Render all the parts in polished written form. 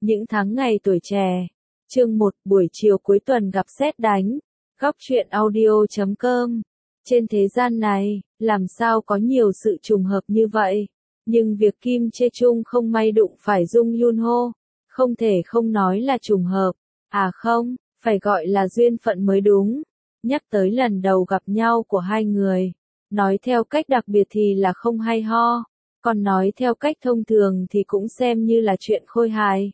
Những tháng ngày tuổi trẻ. Chương 1, buổi chiều cuối tuần gặp sét đánh. Góc truyện audio.com. Trên thế gian này, làm sao có nhiều sự trùng hợp như vậy? Nhưng việc Kim Chae Chung không may đụng phải Jung Yoon Ho, không thể không nói là trùng hợp. À không, phải gọi là duyên phận mới đúng. Nhắc tới lần đầu gặp nhau của hai người, nói theo cách đặc biệt thì là không hay ho, còn nói theo cách thông thường thì cũng xem như là chuyện khôi hài.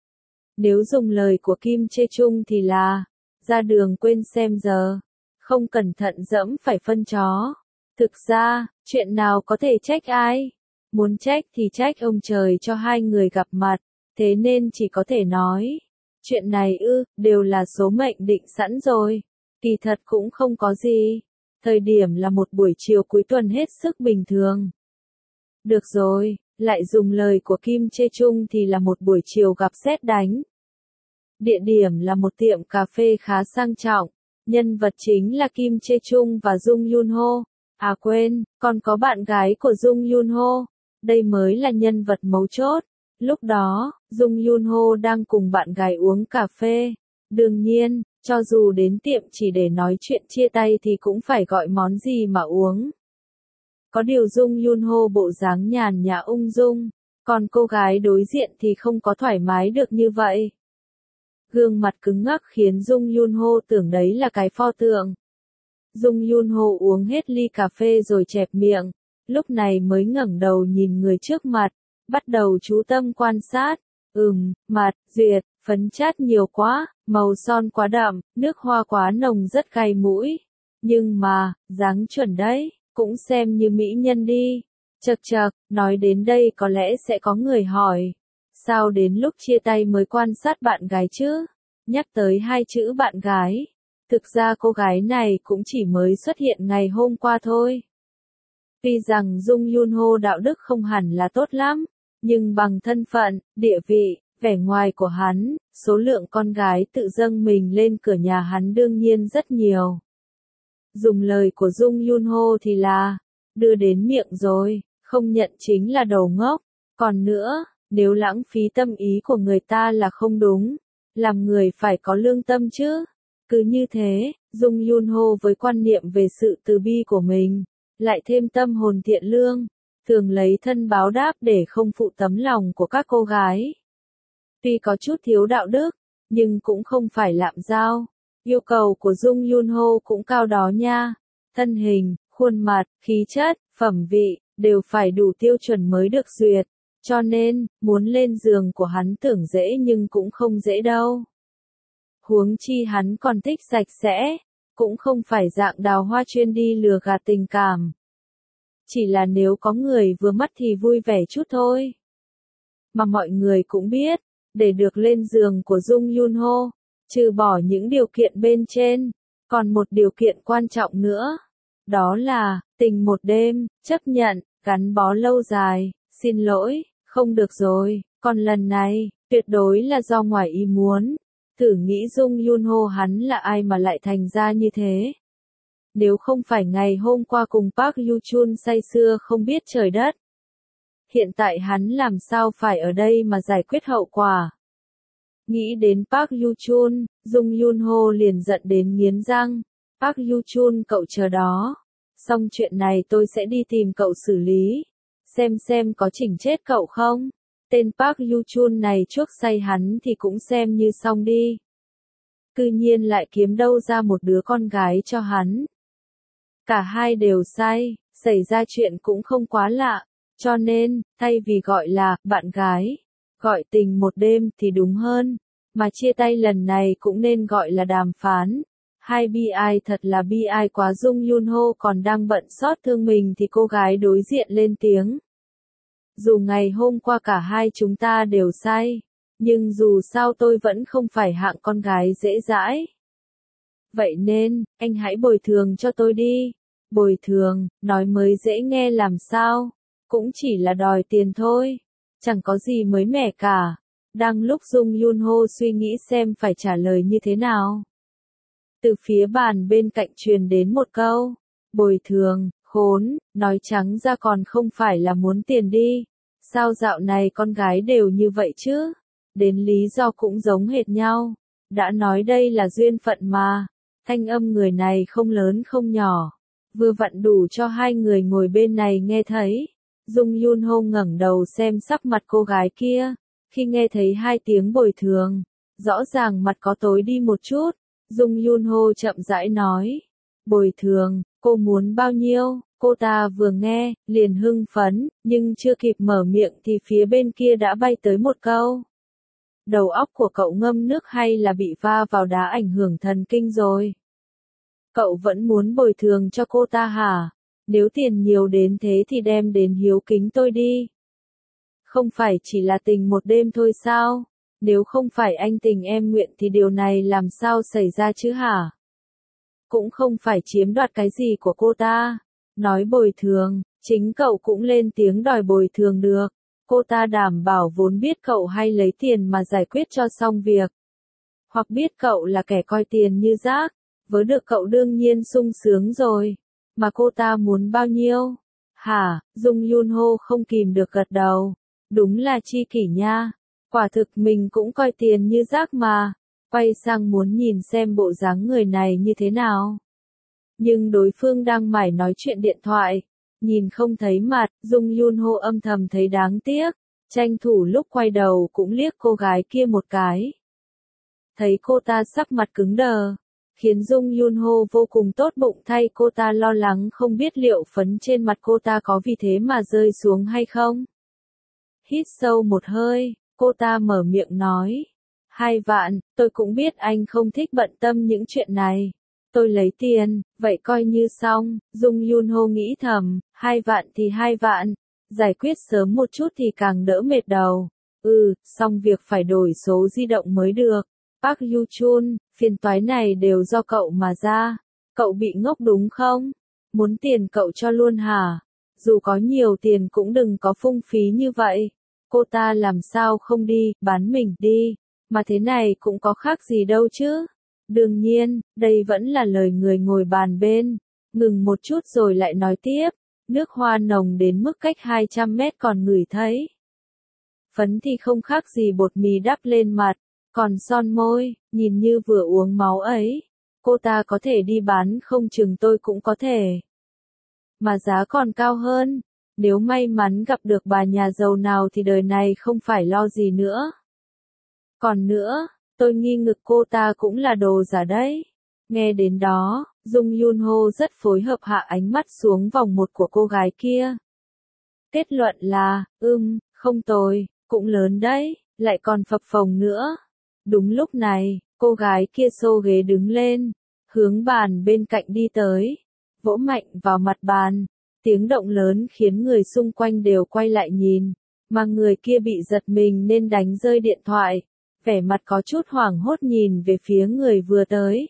Nếu dùng lời của Kim Chae Chung thì là, ra đường quên xem giờ, không cẩn thận dẫm phải phân chó. Thực ra, chuyện nào có thể trách ai? Muốn trách thì trách ông trời cho hai người gặp mặt, thế nên chỉ có thể nói, chuyện này đều là số mệnh định sẵn rồi. Kỳ thật cũng không có gì. Thời điểm là một buổi chiều cuối tuần hết sức bình thường. Được rồi, lại dùng lời của Kim Chae Chung thì là một buổi chiều gặp sét đánh. Địa điểm là một tiệm cà phê khá sang trọng. Nhân vật chính là Kim Chae Chung và Jung Yoon Ho. À quên, còn có bạn gái của Jung Yoon Ho. Đây mới là nhân vật mấu chốt. Lúc đó, Jung Yoon Ho đang cùng bạn gái uống cà phê. Đương nhiên, cho dù đến tiệm chỉ để nói chuyện chia tay thì cũng phải gọi món gì mà uống. Có điều Jung Yoon Ho bộ dáng nhàn nhã ung dung, còn cô gái đối diện thì không có thoải mái được như vậy. Gương mặt cứng ngắc khiến Jung Yoon Ho tưởng đấy là cái pho tượng. Jung Yoon Ho uống hết ly cà phê rồi chẹp miệng, lúc này mới ngẩng đầu nhìn người trước mặt, bắt đầu chú tâm quan sát. Mặt, duyệt, phấn chát nhiều quá, màu son quá đậm, nước hoa quá nồng rất gai mũi. Nhưng mà, dáng chuẩn đấy, cũng xem như mỹ nhân đi. Chậc chậc, nói đến đây có lẽ sẽ có người hỏi. Sao đến lúc chia tay mới quan sát bạn gái chứ? Nhắc tới hai chữ bạn gái. Thực ra cô gái này cũng chỉ mới xuất hiện ngày hôm qua thôi. Tuy rằng Jung Yoon Ho đạo đức không hẳn là tốt lắm, nhưng bằng thân phận, địa vị, vẻ ngoài của hắn, số lượng con gái tự dâng mình lên cửa nhà hắn đương nhiên rất nhiều. Dùng lời của Jung Yoon Ho thì là, đưa đến miệng rồi, không nhận chính là đồ ngốc. Còn nữa, nếu lãng phí tâm ý của người ta là không đúng, làm người phải có lương tâm chứ. Cứ như thế, Jung Yoon Ho với quan niệm về sự từ bi của mình, lại thêm tâm hồn thiện lương, thường lấy thân báo đáp để không phụ tấm lòng của các cô gái. Tuy có chút thiếu đạo đức, nhưng cũng không phải lạm giao. Yêu cầu của Jung Yoon Ho cũng cao đó nha. Thân hình, khuôn mặt, khí chất, phẩm vị, đều phải đủ tiêu chuẩn mới được duyệt. Cho nên, muốn lên giường của hắn tưởng dễ nhưng cũng không dễ đâu. Huống chi hắn còn thích sạch sẽ, cũng không phải dạng đào hoa chuyên đi lừa gạt tình cảm. Chỉ là nếu có người vừa mắt thì vui vẻ chút thôi. Mà mọi người cũng biết, để được lên giường của Jung Yoon Ho, trừ bỏ những điều kiện bên trên, còn một điều kiện quan trọng nữa. Đó là, tình một đêm, chấp nhận, gắn bó lâu dài. Xin lỗi, không được rồi, còn lần này, tuyệt đối là do ngoài ý muốn. Thử nghĩ Jung Yoon Ho hắn là ai mà lại thành ra như thế. Nếu không phải ngày hôm qua cùng Park Yoo Chun say sưa không biết trời đất, hiện tại hắn làm sao phải ở đây mà giải quyết hậu quả. Nghĩ đến Park Yoo Chun, Jung Yoon Ho liền giận đến nghiến răng. Park Yoo Chun cậu chờ đó. Xong chuyện này tôi sẽ đi tìm cậu xử lý. Xem có chỉnh chết cậu không? Tên Park Yoo Chun này chuốc say hắn thì cũng xem như xong đi. Cư nhiên lại kiếm đâu ra một đứa con gái cho hắn. Cả hai đều say, xảy ra chuyện cũng không quá lạ. Cho nên, thay vì gọi là bạn gái, gọi tình một đêm thì đúng hơn. Mà chia tay lần này cũng nên gọi là đàm phán. Hai bi ai thật là bi ai quá. Jung Yoon Ho còn đang bận xót thương mình thì cô gái đối diện lên tiếng. Dù ngày hôm qua cả hai chúng ta đều say, nhưng dù sao tôi vẫn không phải hạng con gái dễ dãi. Vậy nên, anh hãy bồi thường cho tôi đi. Bồi thường, nói mới dễ nghe làm sao, cũng chỉ là đòi tiền thôi. Chẳng có gì mới mẻ cả. Đang lúc Jung Yoon Ho suy nghĩ xem phải trả lời như thế nào, từ phía bàn bên cạnh truyền đến một câu. Bồi thường, khốn, nói trắng ra còn không phải là muốn tiền đi. Sao dạo này con gái đều như vậy chứ? đến lý do cũng giống hệt nhau. Đã nói đây là duyên phận mà. Thanh âm người này không lớn không nhỏ, vừa vặn đủ cho hai người ngồi bên này nghe thấy. Dung Yun Ho ngẩng đầu xem sắc mặt cô gái kia, khi nghe thấy hai tiếng bồi thường, rõ ràng mặt có tối đi một chút. Dung Yun Ho chậm rãi nói, bồi thường, cô muốn bao nhiêu? Cô ta vừa nghe, liền hưng phấn, nhưng chưa kịp mở miệng thì phía bên kia đã bay tới một câu. Đầu óc của cậu ngâm nước hay là bị va vào đá ảnh hưởng thần kinh rồi? Cậu vẫn muốn bồi thường cho cô ta hả? Nếu tiền nhiều đến thế thì đem đến hiếu kính tôi đi. Không phải chỉ là tình một đêm thôi sao? Nếu không phải anh tình em nguyện thì điều này làm sao xảy ra chứ hả? Cũng không phải chiếm đoạt cái gì của cô ta. Nói bồi thường, chính cậu cũng lên tiếng đòi bồi thường được. Cô ta đảm bảo vốn biết cậu hay lấy tiền mà giải quyết cho xong việc. Hoặc biết cậu là kẻ coi tiền như rác, với được cậu đương nhiên sung sướng rồi. Mà cô ta muốn bao nhiêu? Hả? Dung Yun Ho không kìm được gật đầu. Đúng là chi kỷ nha. Quả thực mình cũng coi tiền như rác mà. Quay sang muốn nhìn xem bộ dáng người này như thế nào. Nhưng đối phương đang mải nói chuyện điện thoại. Nhìn không thấy mặt, Dung Yun Ho âm thầm thấy đáng tiếc. Tranh thủ lúc quay đầu cũng liếc cô gái kia một cái. Thấy cô ta sắc mặt cứng đờ, khiến Dung Yun Ho vô cùng tốt bụng thay cô ta lo lắng không biết liệu phấn trên mặt cô ta có vì thế mà rơi xuống hay không. Hít sâu một hơi, cô ta mở miệng nói. 2 vạn, tôi cũng biết anh không thích bận tâm những chuyện này. Tôi lấy tiền, vậy coi như xong. Dung Yun Ho nghĩ thầm, 2 vạn thì 2 vạn, giải quyết sớm một chút thì càng đỡ mệt đầu. Xong việc phải đổi số di động mới được. Park Yu Chun, phiền toái này đều do cậu mà ra. Cậu bị ngốc đúng không? Muốn tiền cậu cho luôn hả? Dù có nhiều tiền cũng đừng có phung phí như vậy. Cô ta làm sao không đi, bán mình đi. Mà thế này cũng có khác gì đâu chứ. Đương nhiên, đây vẫn là lời người ngồi bàn bên. Ngừng một chút rồi lại nói tiếp. Nước hoa nồng đến mức cách 200 mét còn ngửi thấy. Phấn thì không khác gì bột mì đắp lên mặt. Còn son môi, nhìn như vừa uống máu ấy. Cô ta có thể đi bán không chừng tôi cũng có thể. Mà giá còn cao hơn. Nếu may mắn gặp được bà nhà giàu nào thì đời này không phải lo gì nữa. Còn nữa, tôi nghi ngực cô ta cũng là đồ giả đấy. Nghe đến đó, Dung Yun Ho rất phối hợp hạ ánh mắt xuống vòng một của cô gái kia. Kết luận là, không tồi, cũng lớn đấy, lại còn phập phồng nữa. Đúng lúc này, cô gái kia xô ghế đứng lên, hướng bàn bên cạnh đi tới, vỗ mạnh vào mặt bàn. Tiếng động lớn khiến người xung quanh đều quay lại nhìn, mà người kia bị giật mình nên đánh rơi điện thoại, vẻ mặt có chút hoảng hốt nhìn về phía người vừa tới.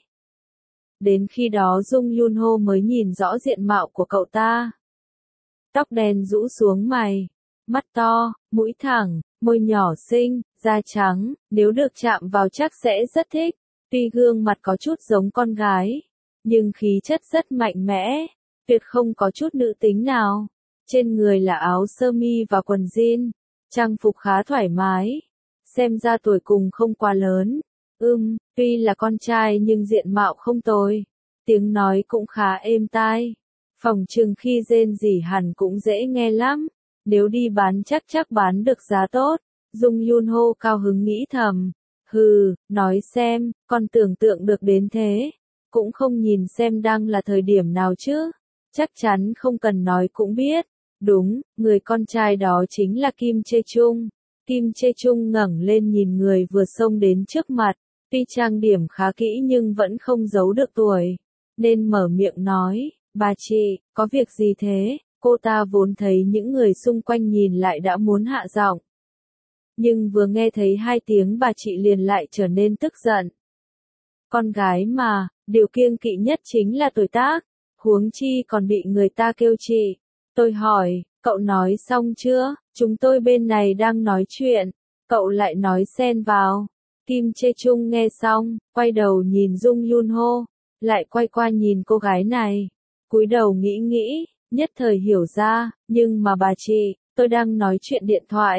Đến khi đó Dung Yun Ho mới nhìn rõ diện mạo của cậu ta. Tóc đen rũ xuống mày, mắt to, mũi thẳng, môi nhỏ xinh, da trắng, nếu được chạm vào chắc sẽ rất thích. Tuy gương mặt có chút giống con gái, nhưng khí chất rất mạnh mẽ, tuyệt không có chút nữ tính nào. Trên người là áo sơ mi và quần jean, trang phục khá thoải mái, xem ra tuổi cùng không quá lớn. Tuy là con trai nhưng diện mạo không tồi, tiếng nói cũng khá êm tai. Phỏng chừng khi rên rỉ hẳn cũng dễ nghe lắm, nếu đi bán chắc bán được giá tốt. Dung Yun Ho cao hứng nghĩ thầm, nói xem, con tưởng tượng được đến thế, cũng không nhìn xem đang là thời điểm nào chứ, chắc chắn không cần nói cũng biết. Đúng, người con trai đó chính là Kim Chae Chung. Kim Chae Chung ngẩng lên nhìn người vừa xông đến trước mặt, tuy trang điểm khá kỹ nhưng vẫn không giấu được tuổi, nên mở miệng nói, bà chị, có việc gì thế? Cô ta vốn thấy những người xung quanh nhìn lại đã muốn hạ giọng. Nhưng vừa nghe thấy 2 tiếng bà chị liền lại trở nên tức giận. Con gái mà, điều kiêng kỵ nhất chính là tuổi tác, huống chi còn bị người ta kêu chị. Tôi hỏi, cậu nói xong chưa? Chúng tôi bên này đang nói chuyện, cậu lại nói xen vào. Kim Chae Chung nghe xong, quay đầu nhìn Dung Yun Ho, lại quay qua nhìn cô gái này, cúi đầu nghĩ, nhất thời hiểu ra, nhưng mà bà chị, tôi đang nói chuyện điện thoại,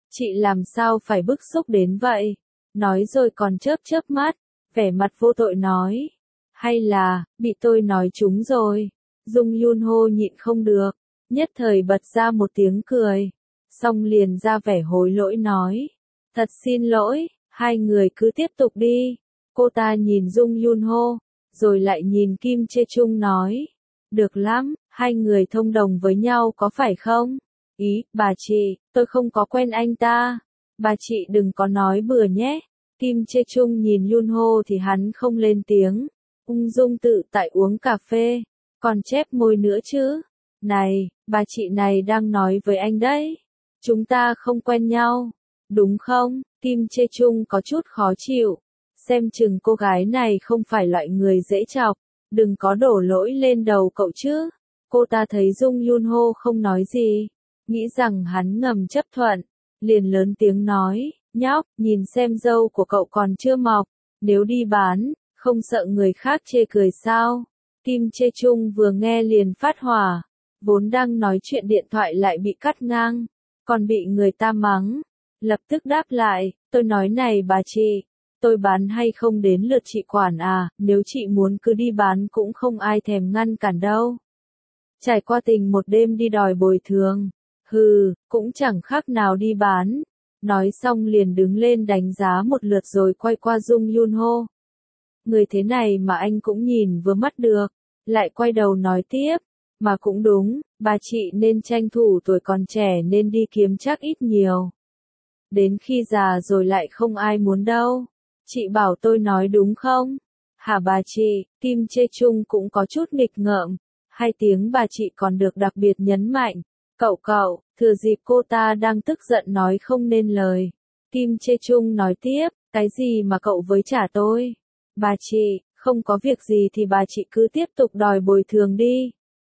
Chị làm sao phải bức xúc đến vậy? Nói rồi còn chớp chớp mắt, vẻ mặt vô tội nói. Hay là, bị tôi nói trúng rồi. Dung Yun Ho nhịn không được, nhất thời bật ra một tiếng cười. Xong liền ra vẻ hối lỗi nói. Thật xin lỗi, hai người cứ tiếp tục đi. Cô ta nhìn Dung Yun Ho, rồi lại nhìn Kim Chê Chung nói. Được lắm, hai người thông đồng với nhau có phải không? Ý, bà chị, tôi không có quen anh ta. Bà chị đừng có nói bừa nhé. Kim Chê Chung nhìn Yun Ho thì hắn không lên tiếng. Ung dung tự tại uống cà phê. Còn chép môi nữa chứ. Này, bà chị này đang nói với anh đấy. Chúng ta không quen nhau. Đúng không? Kim Chê Chung có chút khó chịu. Xem chừng cô gái này không phải loại người dễ chọc. Đừng có đổ lỗi lên đầu cậu chứ. Cô ta thấy Dung Yun Ho không nói gì. Nghĩ rằng hắn ngầm chấp thuận. Liền lớn tiếng nói. Nhóc, nhìn xem râu của cậu còn chưa mọc. Nếu đi bán, không sợ người khác chê cười sao? Kim Chê Chung vừa nghe liền phát hỏa. Vốn đang nói chuyện điện thoại lại bị cắt ngang. Còn bị người ta mắng. Lập tức đáp lại, tôi nói này bà chị. Tôi bán hay không đến lượt chị quản à, nếu chị muốn cứ đi bán cũng không ai thèm ngăn cản đâu. Trải qua tình một đêm đi đòi bồi thường. Hừ, cũng chẳng khác nào đi bán. Nói xong liền đứng lên đánh giá một lượt rồi quay qua Dung Yun Ho. Người thế này mà anh cũng nhìn vừa mắt được. Lại quay đầu nói tiếp. Mà cũng đúng, bà chị nên tranh thủ tuổi còn trẻ nên đi kiếm chắc ít nhiều. Đến khi già rồi lại không ai muốn đâu. Chị bảo tôi nói đúng không? Hả bà chị, Kim Chê Chung cũng có chút nghịch ngợm. Hai tiếng bà chị còn được đặc biệt nhấn mạnh. Cậu, thừa dịp cô ta đang tức giận nói không nên lời. Kim Chê Chung nói tiếp, cái gì mà cậu với trả tôi? Bà chị, không có việc gì thì bà chị cứ tiếp tục đòi bồi thường đi.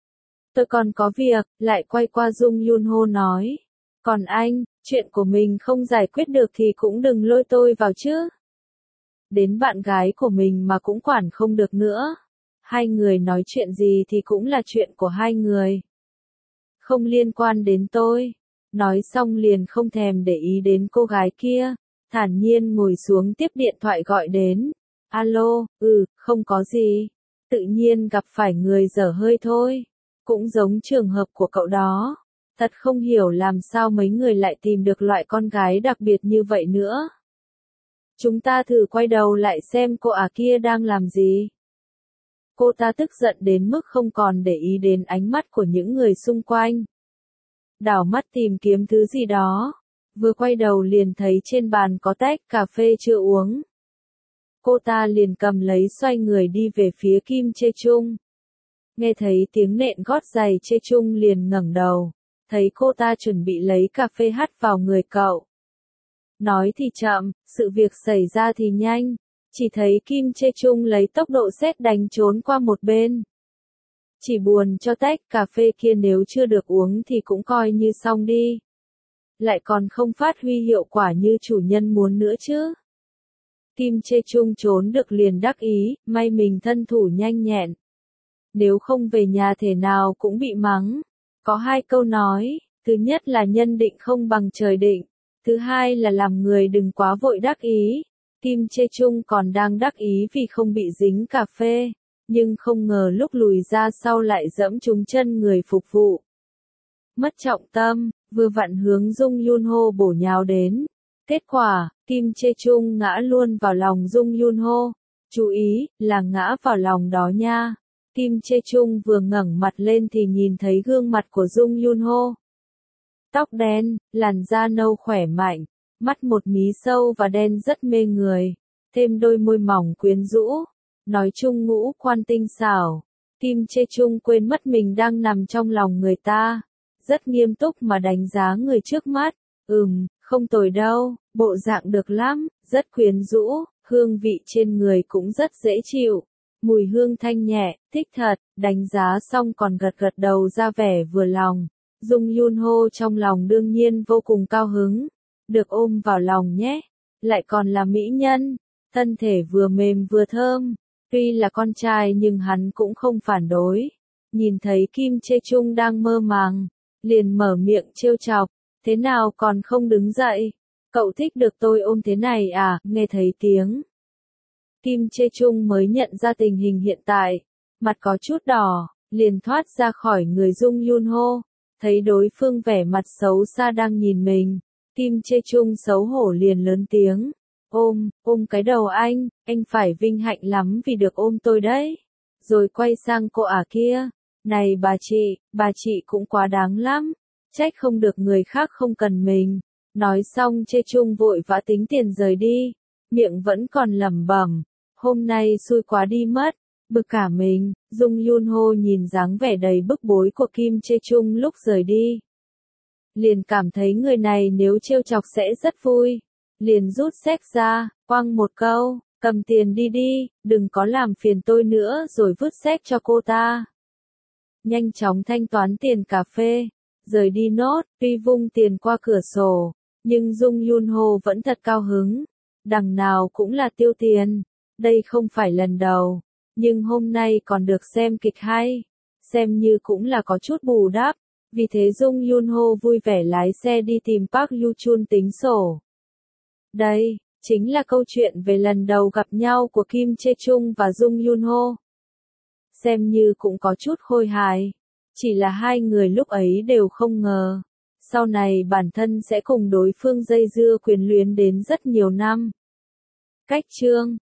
Tôi còn có việc, lại quay qua Dung Yun Ho nói. Còn anh, chuyện của mình không giải quyết được thì cũng đừng lôi tôi vào chứ. Đến bạn gái của mình mà cũng quản không được nữa. Hai người nói chuyện gì thì cũng là chuyện của hai người. Không liên quan đến tôi. Nói xong liền không thèm để ý đến cô gái kia. Thản nhiên ngồi xuống tiếp điện thoại gọi đến. Alo, không có gì. Tự nhiên gặp phải người dở hơi thôi. Cũng giống trường hợp của cậu đó. Thật không hiểu làm sao mấy người lại tìm được loại con gái đặc biệt như vậy nữa. Chúng ta thử quay đầu lại xem cô kia đang làm gì. Cô ta tức giận đến mức không còn để ý đến ánh mắt của những người xung quanh. Đảo mắt tìm kiếm thứ gì đó. Vừa quay đầu liền thấy trên bàn có tách cà phê chưa uống. Cô ta liền cầm lấy xoay người đi về phía Kim Chê Chung. Nghe thấy tiếng nện gót giày Chê Chung liền ngẩng đầu. Thấy cô ta chuẩn bị lấy cà phê hắt vào người cậu. Nói thì chậm, sự việc xảy ra thì nhanh. Chỉ thấy Kim Chê Chung lấy tốc độ sét đánh trốn qua một bên. Chỉ buồn cho tách cà phê kia nếu chưa được uống thì cũng coi như xong đi. Lại còn không phát huy hiệu quả như chủ nhân muốn nữa chứ. Kim Chê Chung trốn được liền đắc ý, may mình thân thủ nhanh nhẹn. Nếu không về nhà thể nào cũng bị mắng. Có hai câu nói, thứ nhất là nhân định không bằng trời định. Thứ hai là làm người đừng quá vội đắc ý. Kim Chê Chung còn đang đắc ý vì không bị dính cà phê. Nhưng không ngờ lúc lùi ra sau lại dẫm trúng chân người phục vụ. Mất trọng tâm, vừa vặn hướng Dung Yun Ho bổ nhào đến. Kết quả, Kim Chê Chung ngã luôn vào lòng Dung Yun Ho. Chú ý, là ngã vào lòng đó nha. Kim Chê Chung vừa ngẩng mặt lên thì nhìn thấy gương mặt của Dung Yun Ho. Tóc đen, làn da nâu khỏe mạnh, mắt một mí sâu và đen rất mê người, thêm đôi môi mỏng quyến rũ, nói chung ngũ quan tinh xảo. Kim Chê Chung quên mất mình đang nằm trong lòng người ta, rất nghiêm túc mà đánh giá người trước mắt. Không tồi đâu, bộ dạng được lắm, rất quyến rũ, hương vị trên người cũng rất dễ chịu. Mùi hương thanh nhẹ, thích thật, đánh giá xong còn gật gật đầu ra vẻ vừa lòng. Dung Yun Ho trong lòng đương nhiên vô cùng cao hứng. Được ôm vào lòng nhé. Lại còn là mỹ nhân. Thân thể vừa mềm vừa thơm. Tuy là con trai nhưng hắn cũng không phản đối. Nhìn thấy Kim Chê Chung đang mơ màng. Liền mở miệng trêu chọc. Thế nào còn không đứng dậy? Cậu thích được tôi ôm thế này à? Nghe thấy tiếng Kim Chê Chung mới nhận ra tình hình hiện tại, mặt có chút đỏ, liền thoát ra khỏi người Dung Yun Ho, thấy đối phương vẻ mặt xấu xa đang nhìn mình, Kim Chê Chung xấu hổ liền lớn tiếng, ôm cái đầu anh phải vinh hạnh lắm vì được ôm tôi đấy. Rồi quay sang cô ả kia, này bà chị cũng quá đáng lắm, trách không được người khác không cần mình. Nói xong Chê Chung vội vã tính tiền rời đi, miệng vẫn còn lẩm bẩm, hôm nay xui quá đi mất, bực cả mình. Dung Yun Ho nhìn dáng vẻ đầy bức bối của Kim Chê Chung lúc rời đi, liền cảm thấy người này nếu trêu chọc sẽ rất vui, liền rút séc ra, quăng một câu, cầm tiền đi đi, đừng có làm phiền tôi nữa, rồi vứt séc cho cô ta. Nhanh chóng thanh toán tiền cà phê, rời đi nốt, tuy vung tiền qua cửa sổ, nhưng Dung Yun Ho vẫn thật cao hứng, đằng nào cũng là tiêu tiền, đây không phải lần đầu, nhưng hôm nay còn được xem kịch hay, xem như cũng là có chút bù đắp, vì thế Dung Yun Ho vui vẻ lái xe đi tìm Park Yu Chun tính sổ. Đây, chính là câu chuyện về lần đầu gặp nhau của Kim Chê Chung và Dung Yun Ho. Xem như cũng có chút khôi hài, chỉ là hai người lúc ấy đều không ngờ, sau này bản thân sẽ cùng đối phương dây dưa quyền luyến đến rất nhiều năm. Cách chương